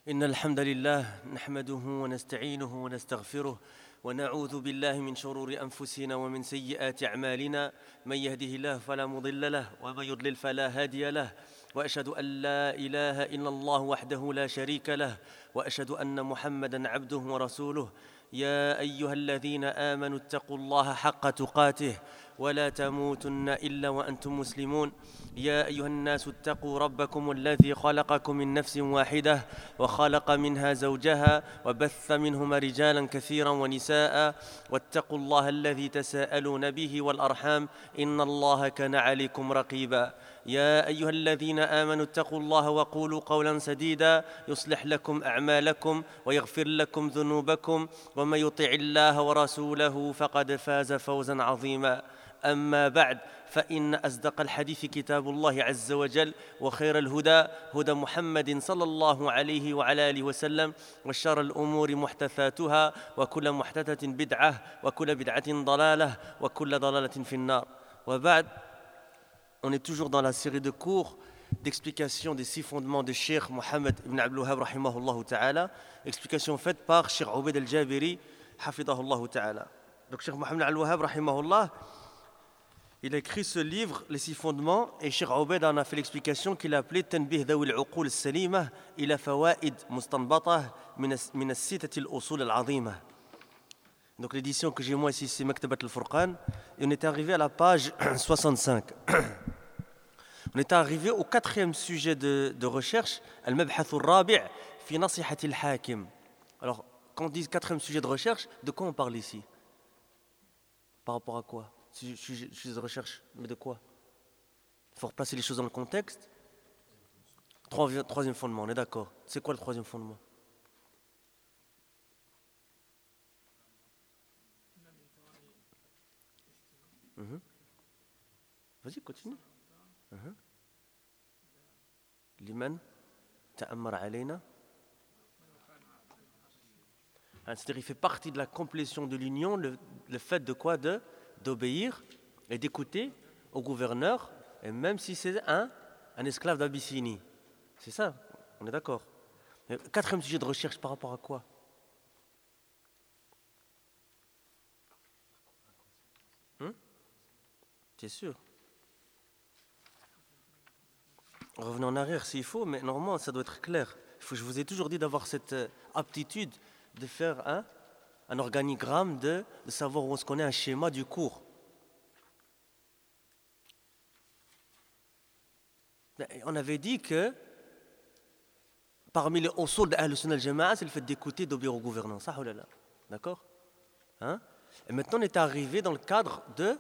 إن الحمد لله نحمده ونستعينه ونستغفره ونعوذ بالله من شرور أنفسنا ومن سيئات أعمالنا من يهده الله فلا مضل له ومن يضلل فلا هادي له وأشهد أن لا إله إلا الله وحده لا شريك له وأشهد أن محمدًا عبده ورسوله يا أيها الذين آمنوا اتقوا الله حق تقاته ولا تموتن إلا وأنتم مسلمون يا أيها الناس اتقوا ربكم الذي خلقكم من نفس واحدة وخلق منها زوجها وبث منهما رجالا كثيرا ونساء واتقوا الله الذي تساءلون به والأرحام إن الله كان عليكم رقيبا يا أيها الذين آمنوا اتقوا الله وقولوا قولا سديدا يصلح لكم أعمالكم ويغفر لكم ذنوبكم ومن يطع الله ورسوله فقد فاز فوزا عظيما أما بعد فإن أصدق الحديث كتاب الله عز وجل وخير الهدى هدى محمد صلى الله عليه وعلى آله وسلم وشر الأمور محدثاتها وكل محدثة بدعة وكل بدعة ضلالة وكل ضلالة في النار وبعد. On est toujours dans la série de cours d'explication des 6 fondements de Cheikh Mohammed ibn Abdul Wahhab rahimahullah ta'ala, explication faite par Cheikh Obaid al-Jabiri hafidahullah ta'ala. Donc Cheikh Mohammed ibn Abdul Wahhab rahimahullah, il a écrit ce livre, les 6 fondements, et Cheikh Obaid en a fait l'explication qu'il a appelé Tanbih Dawi al-Uqul al-Salimah ila fawaid mustanbatah min as-sittati al-usul al-azimah. Donc l'édition que j'ai moi ici, c'est Maktabat al-Furqan, et on est arrivé à la page 65. On est arrivé au 4e sujet de recherche, Al-Mabhath al-Rabi' fi Nasihat al-Hakim. Alors, quand on dit 4e sujet de recherche, de quoi on parle ici? Par rapport à quoi? Sujet de recherche, mais de quoi? Il faut replacer les choses dans le contexte. 3e fondement, on est d'accord. C'est quoi le 3e fondement? Vas-y, continue. Liman ta'ammar alayna. C'est-à-dire, il fait partie de la complétion de l'union, le fait de quoi? D'obéir et d'écouter au gouverneur, et même si c'est un esclave d'Abyssinie. C'est ça, on est d'accord. 4e sujet de recherche par rapport à quoi? C'est sûr. Revenez en arrière s'il faut, mais normalement ça doit être clair. Je vous ai toujours dit d'avoir cette aptitude de faire un organigramme, de savoir où on est, un schéma du cours. On avait dit que parmi les usul de Ahl Sunnah al-Jama'a, c'est le fait d'écouter, d'obéir au gouvernant. Ça, d'accord? Et maintenant on est arrivé dans le cadre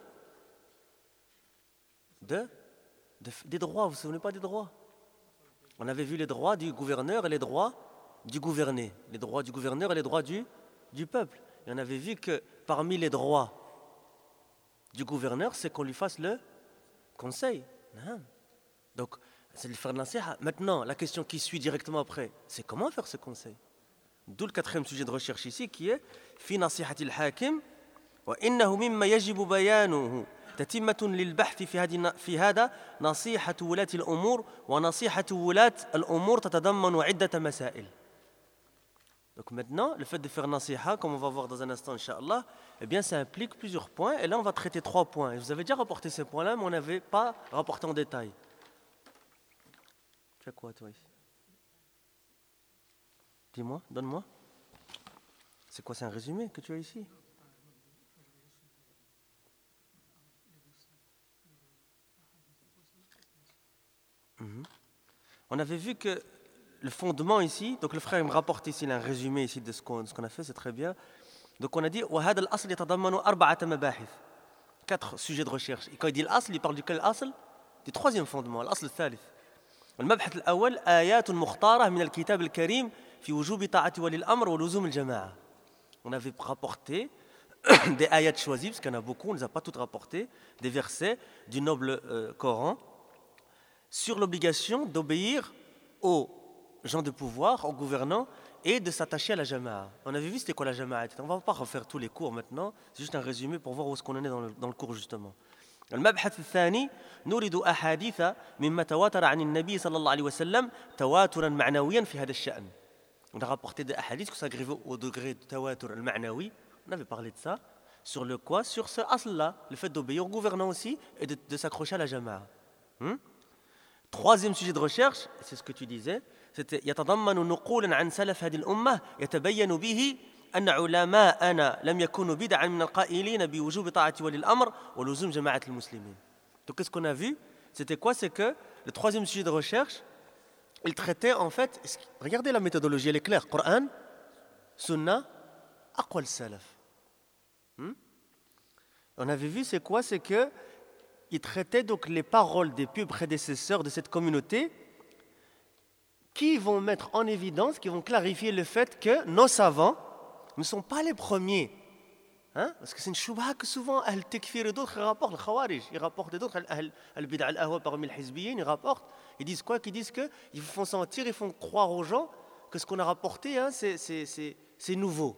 des droits, vous ne vous souvenez pas des droits? On avait vu les droits du gouverneur et les droits du gouverné, les droits du gouverneur et les droits du peuple. Et on avait vu que parmi les droits du gouverneur, c'est qu'on lui fasse le conseil. Donc, c'est le faire de nasiha. Maintenant, la question qui suit directement après, c'est comment faire ce conseil? D'où le 4e sujet de recherche ici qui est fi nasihati al-hakim wa innahu mimma yajibu bayanuhu. تتمة للبحث في هذا نصيحة ولاة الأمور ونصيحة ولاة الأمور تتضمن عدة مسائل. Donc maintenant, le fait de faire nasiha, comme on va voir dans un instant, Inch'Allah, eh bien ça implique plusieurs points, et là on va traiter 3 points. Et vous avez déjà rapporté ces points-là, mais on n'avait pas rapporté en détail. Tu as quoi toi ici? Dis-moi, donne-moi. C'est quoi, c'est un résumé que tu as ici? On avait vu que le fondement ici, donc le frère me rapporte ici un résumé ici de ce qu'on a fait, c'est très bien. Donc on a dit وهذا الأصل يتضمن 4 مباحث. 4 sujets de recherche. Et quand il dit l'asl, il parle du quel asl? Du 3e fondement, l'asl الثالث. المبحث الأول آيات مختارة من الكتاب الكريم في وجوب طاعة ولي الأمر ولزوم الجماعة. On avait rapporté des ayats choisis, parce qu'il y en a beaucoup, on ne les a pas toutes rapportées, des versets du noble Coran, sur l'obligation d'obéir aux gens de pouvoir, aux gouvernants, et de s'attacher à la jama'a. On avait vu c'était quoi la jama'a. On ne va pas refaire tous les cours maintenant, c'est juste un résumé pour voir où est-ce qu'on en est dans le cours justement. المبحث الثاني نريد أحاديث مما تواتر عن النبي صلى الله عليه وسلم تواترا معنويا في هذا الشأن. On a rapporté des hadiths qui sont arrivés au degré de tawatur al-ma'nawi. On avait parlé de ça. Sur le quoi? Sur ce asl-là, le fait d'obéir au gouvernant aussi et de s'accrocher à la jama'a. Troisième sujet de recherche, c'est ce que tu disais, c'était يتضمن نقولا عن سلف هذه الأمة يتبين به أن علماءنا لم يكونوا بدعا من القائلين بوجوب طاعة ولي الأمر ولزوم جماعة المسلمين. Donc qu'est-ce qu'on a vu? C'était quoi? C'est que le troisième sujet de recherche, il traitait en fait, regardez la méthodologie, elle est claire, Coran, Sunna, Aqwal Salaf. On avait vu c'est quoi? C'est que il traitait donc les paroles des pieux prédécesseurs de cette communauté qui vont mettre en évidence, qui vont clarifier le fait que nos savants ne sont pas les premiers. Parce que c'est une choubha que souvent Al-Tekfir et d'autres rapportent, le Khawarij, ils rapportent d'autres, Al-Bid'a al-Ahwa parmi les Hizbiyin, ils rapportent, ils disent quoi? Qu'ils disent qu'ils font sentir, ils font croire aux gens que ce qu'on a rapporté, c'est nouveau.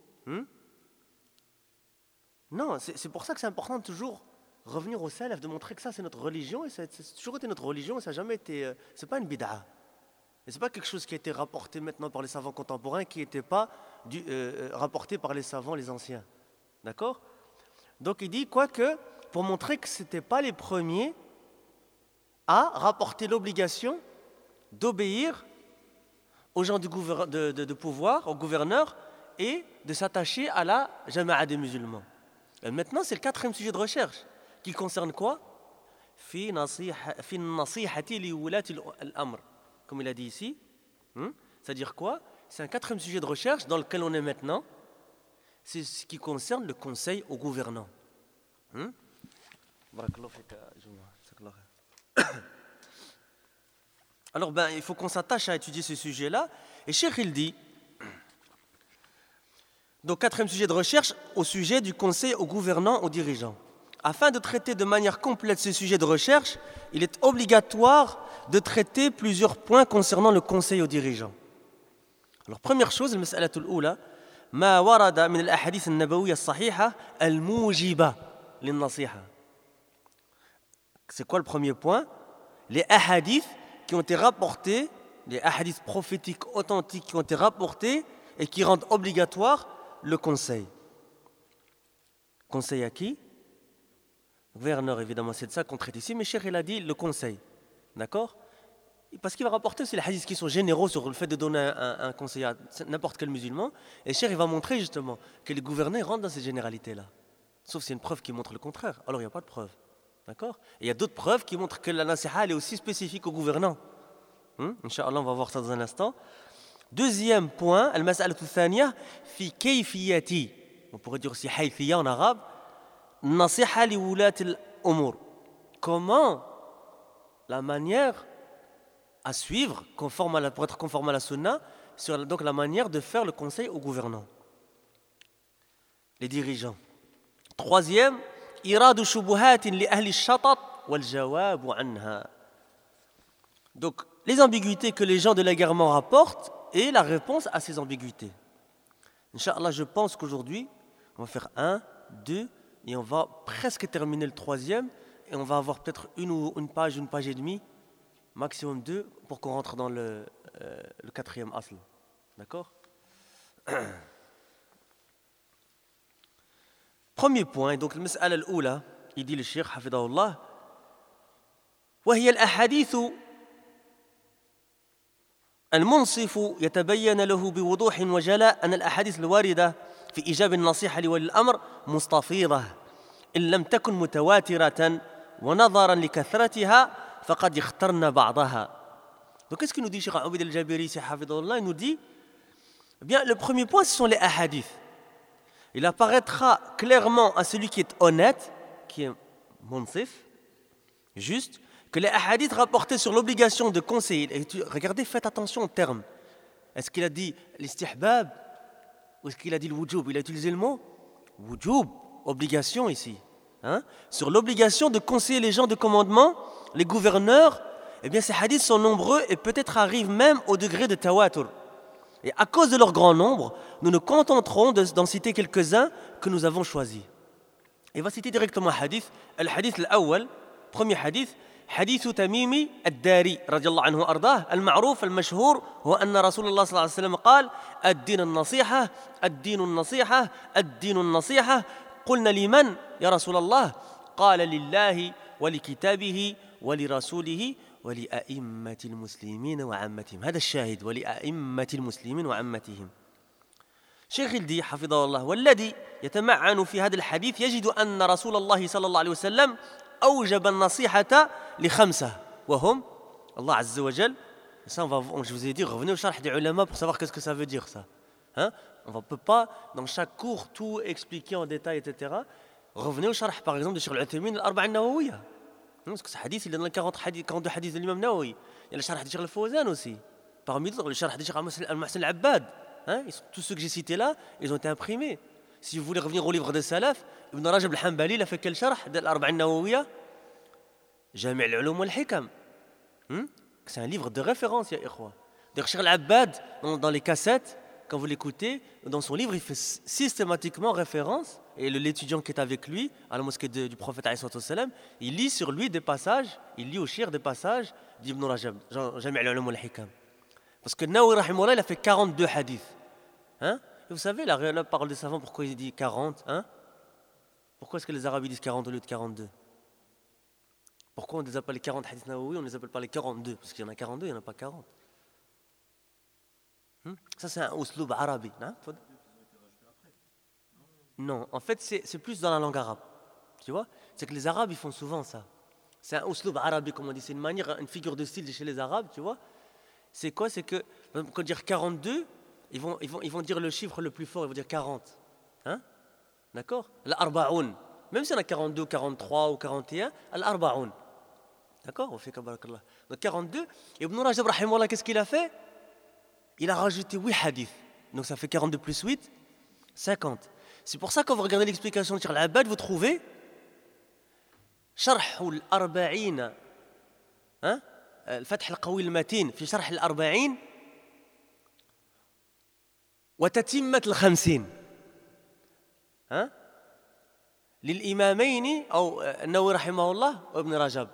Non, c'est pour ça que c'est important de toujours revenir au salaf, de montrer que ça c'est notre religion, et c'est toujours été notre religion, et ça n'a jamais été, c'est pas une bid'a. Et c'est pas quelque chose qui a été rapporté maintenant par les savants contemporains, qui n'était pas rapporté par les savants, les anciens. D'accord? Donc il dit quoi que, pour montrer que ce n'étaient pas les premiers à rapporter l'obligation d'obéir aux gens de pouvoir, aux gouverneurs, et de s'attacher à la jama'a des musulmans. Et maintenant, c'est le quatrième sujet de recherche, qui concerne quoi? Fi nasihati li wulati al-amr. Comme il a dit ici. C'est-à-dire quoi? C'est un quatrième sujet de recherche dans lequel on est maintenant. C'est ce qui concerne le conseil aux gouvernants. Alors, il faut qu'on s'attache à étudier ce sujet-là. Et Cheikh, il dit, donc quatrième sujet de recherche, au sujet du conseil aux gouvernants, aux dirigeants. Afin de traiter de manière complète ce sujet de recherche, il est obligatoire de traiter plusieurs points concernant le conseil aux dirigeants. Alors, première chose, المسألة الأولى ما ورد من الأحاديث النبوية الصحيحة الموجبة للنصيحة. C'est quoi le premier point? Les hadiths qui ont été rapportés, les hadiths prophétiques authentiques qui ont été rapportés et qui rendent obligatoire le conseil. Conseil à qui? Gouverneur, évidemment, c'est de ça qu'on traite ici, mais Cheikh, il a dit le conseil. D'accord? Parce qu'il va rapporter aussi les hadiths qui sont généraux sur le fait de donner un conseil à n'importe quel musulman. Et Cheikh, il va montrer justement que les gouverneurs rentrent dans ces généralités-là. Sauf s'il y a une preuve qui montre le contraire. Alors, il n'y a pas de preuve. D'accord? Et il y a d'autres preuves qui montrent que la nasiha, elle est aussi spécifique aux gouvernants. Inch'Allah, on va voir ça dans un instant. Deuxième point, al-mas'alatu thaniya fi kayfiyati. On pourrait dire aussi haythiyya en arabe. Nasiha li wulat al-umur. Comment la manière à suivre, pour être conforme à la sunna, sur donc la manière de faire le conseil aux gouvernants, les dirigeants. Troisième, iradu shubuhatin li ahli shatat wal jawabu anha. Donc, les ambiguïtés que les gens de l'égarement rapportent et la réponse à ces ambiguïtés. Inch'Allah, je pense qu'aujourd'hui, on va faire 1, 2, et on va presque terminer le troisième, et on va avoir peut-être une page et demie, maximum 2, pour qu'on rentre dans le quatrième asl. D'accord? Premier point, donc le mas'ala al-oula, il dit le cheikh, hafidahullah, وهي الأحاديث المنصف يتبين له بوضوح وجلاء أن الأحاديث الواردة في إيجاب النصيحة لولي الأمر مستفيضة إن لم تكن متواترة ونظرا لكثرتها فقد اخترنا بعضها. Donc qu'est-ce qu'il nous dit Cheikh Aoubid al-Jabiri, c'est hafidahullah? Il nous dit, eh bien, le premier point, ce sont les ahadiths. Il apparaîtra clairement à celui qui est honnête, qui est munsif, juste, que les hadiths rapportés sur l'obligation de conseiller, et regardez, faites attention aux termes. Est-ce qu'il a dit l'istihbab ou est-ce qu'il a dit le wujub? Il a utilisé le mot wujub, obligation ici. Sur l'obligation de conseiller les gens de commandement, les gouverneurs, eh bien ces hadiths sont nombreux et peut-être arrivent même au degré de tawatur. Et à cause de leur grand nombre, nous nous contenterons d'en citer quelques-uns que nous avons choisis. Et on va citer directement un hadith, le hadith al-awwal, premier hadith, حديث تميم الداري رضي الله عنه وأرضاه المعروف المشهور هو أن رسول الله صلى الله عليه وسلم قال الدين النصيحة الدين النصيحة الدين النصيحة. قلنا لمن يا رسول الله؟ قال لله ولكتابه ولرسوله ولأئمة المسلمين وعامتهم. هذا الشاهد، ولأئمة المسلمين وعامتهم. شيخ الدي حفظه الله والذي يتمعن في هذا الحديث يجد أن رسول الله صلى الله عليه وسلم أوجب النصيحة لخمسة وهم الله عز وجل. Ça, je vous ai dit, revenez au charh des ulama pour savoir qu'est-ce que ça veut dire ça. Hein? On ne peut pas, dans chaque cours, tout expliquer en détail, etc. Revenez au charh, par exemple, de Cheikh Al-Uthaymin, al-Arba'a an-Nawawiyya. Parce que ce hadith, il est dans les 42 hadiths de l'imam Nawawi. Il y a le charh de Cheikh Al-Fawzan aussi. Parmi d'autres, le charh de Cheikh Al-Muhsin Al-Abbad. Hein? Tous ceux que j'ai cités là, ils ont été imprimés. Si vous voulez revenir au livre des Salaf, Ibn Rajab al-Hanbali, il a fait quel charh de l'Arba'a an-Nawawiyya? Jami' al-Ulum wal-Hikam. C'est un livre de référence, ya ikhwa. D'ailleurs, Cheikh Al-Abbad, dans les cassettes, quand vous l'écoutez, dans son livre, il fait systématiquement référence, et l'étudiant qui est avec lui, à la mosquée du prophète, il lit sur lui des passages, il lit au shir des passages d'Ibn Rajab, Jami' al-Ulum wal-Hikam. Parce que Nawawi, rahimahullah, il a fait 42 hadiths. Hein? Et vous savez, la parole des savants, pourquoi il dit 40 hein? Pourquoi est-ce que les Arabes disent 40 au lieu de 42? Pourquoi on ne les appelle pas les 40 hadiths Nawawi, on ne les appelle pas les 42? Parce qu'il y en a 42, il n'y en a pas 40. Ça, c'est un usloub arabe. Non, en fait, c'est plus dans la langue arabe. Tu vois? C'est que les Arabes, ils font souvent ça. C'est un usloub arabe, comme on dit. C'est une manière, une figure de style chez les Arabes, tu vois? C'est quoi? C'est que, quand dire 42, ils vont dire le chiffre le plus fort, ils vont dire 40. Hein? D'accord? Al-Arba'oun. Même s'il y en a 42, 43 ou 41, Al-Arba'oun. D'accord? On fait comme barakallah. Donc 42. Et Ibn Rajab, rahimahullah, qu'est-ce qu'il a fait? Il a rajouté 8 hadiths. Donc ça fait 42 plus 8, 50. C'est pour ça que quand vous regardez l'explication de Cheikh Al-Abbad, vous trouvez شرح الأربعين الفتح القوي المتين في شرح الأربعين وتتمة الخمسين للإمامين أو النووي رحمه الله وابن رجب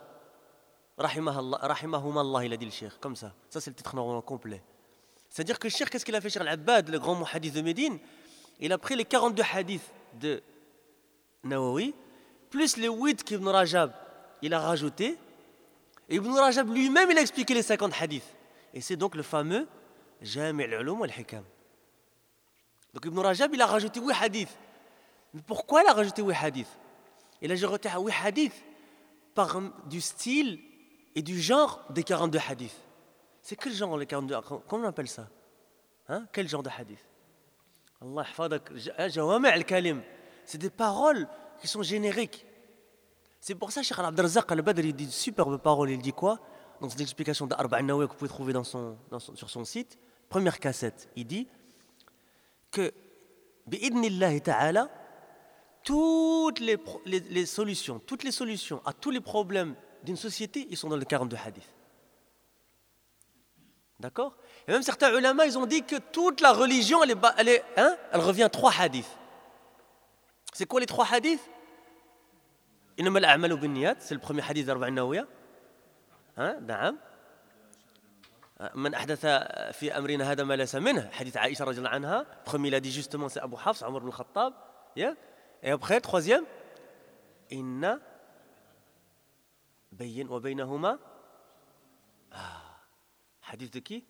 رحمهما الله il a dit le cheikh comme ça c'est le titre normalement complet. C'est-à-dire que le cheikh, qu'est-ce qu'il a fait Cheikh Al-Abbad, le grand muhaddith de Médine? Il a pris les 42 hadiths de Nawawi plus les 8 qu'Ibn Rajab il a rajouté, et Ibn Rajab lui-même il a expliqué les 50 hadiths, et c'est donc le fameux Jami' al-Ulum wal-Hikam. Donc Ibn Rajab il a rajouté 8 hadiths. Mais pourquoi il a rajouté 8 hadiths? Il a rajouté 8 hadiths par du style et du genre des 42 hadiths. C'est quel genre les 42? Comment on appelle ça? Quel genre de hadith? Allah hfadak, jawami' al-kalim. C'est des paroles qui sont génériques. C'est pour ça que Cheikh Abd al-Razzaq al-Badri il dit de superbes paroles. Il dit quoi? Dans une explication d'Arba'a an-Nawawiyya que vous pouvez trouver sur son site, première cassette, il dit que bi'idnillahi ta'ala, toutes les solutions à tous les problèmes d'une société, ils sont dans les 42 hadiths. D'accord? Et même certains ulama, ils ont dit que toute la religion, elle revient à 3 hadiths. C'est quoi les 3 hadiths? إنما الأعمال بالنيات, c'est le premier hadith d'Arba'a an-Nawawiyya. نعم. من أحدث في أمرنا هذا ما ليس منه, hadith Aïcha radhiyallahu anha. Premier, il a dit justement, c'est Abu Hafs, Omar ibn Khattab. Et après, troisième, إن بين وبينهما. Hadith de qui?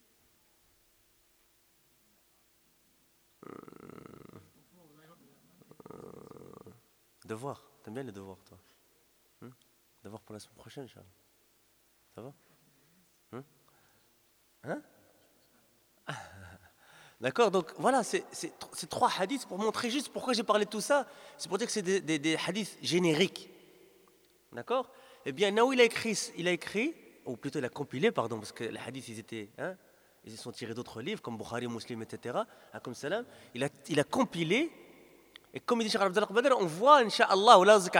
Devoir. T'aimes bien les devoirs, toi? Devoir pour la semaine prochaine, Charles. Ça va? D'accord, donc voilà, c'est 3 hadiths pour montrer juste pourquoi j'ai parlé de tout ça. C'est pour dire que c'est des hadiths génériques. D'accord? Eh bien, Nawawi il a écrit, ou plutôt il a compilé, pardon, parce que les hadiths, ils sont tirés d'autres livres, comme Bukhari, Muslim, etc. Comme salam. Il a compilé, et comme il dit Cheikh Abd al-Badr, on voit, Inch'Allah,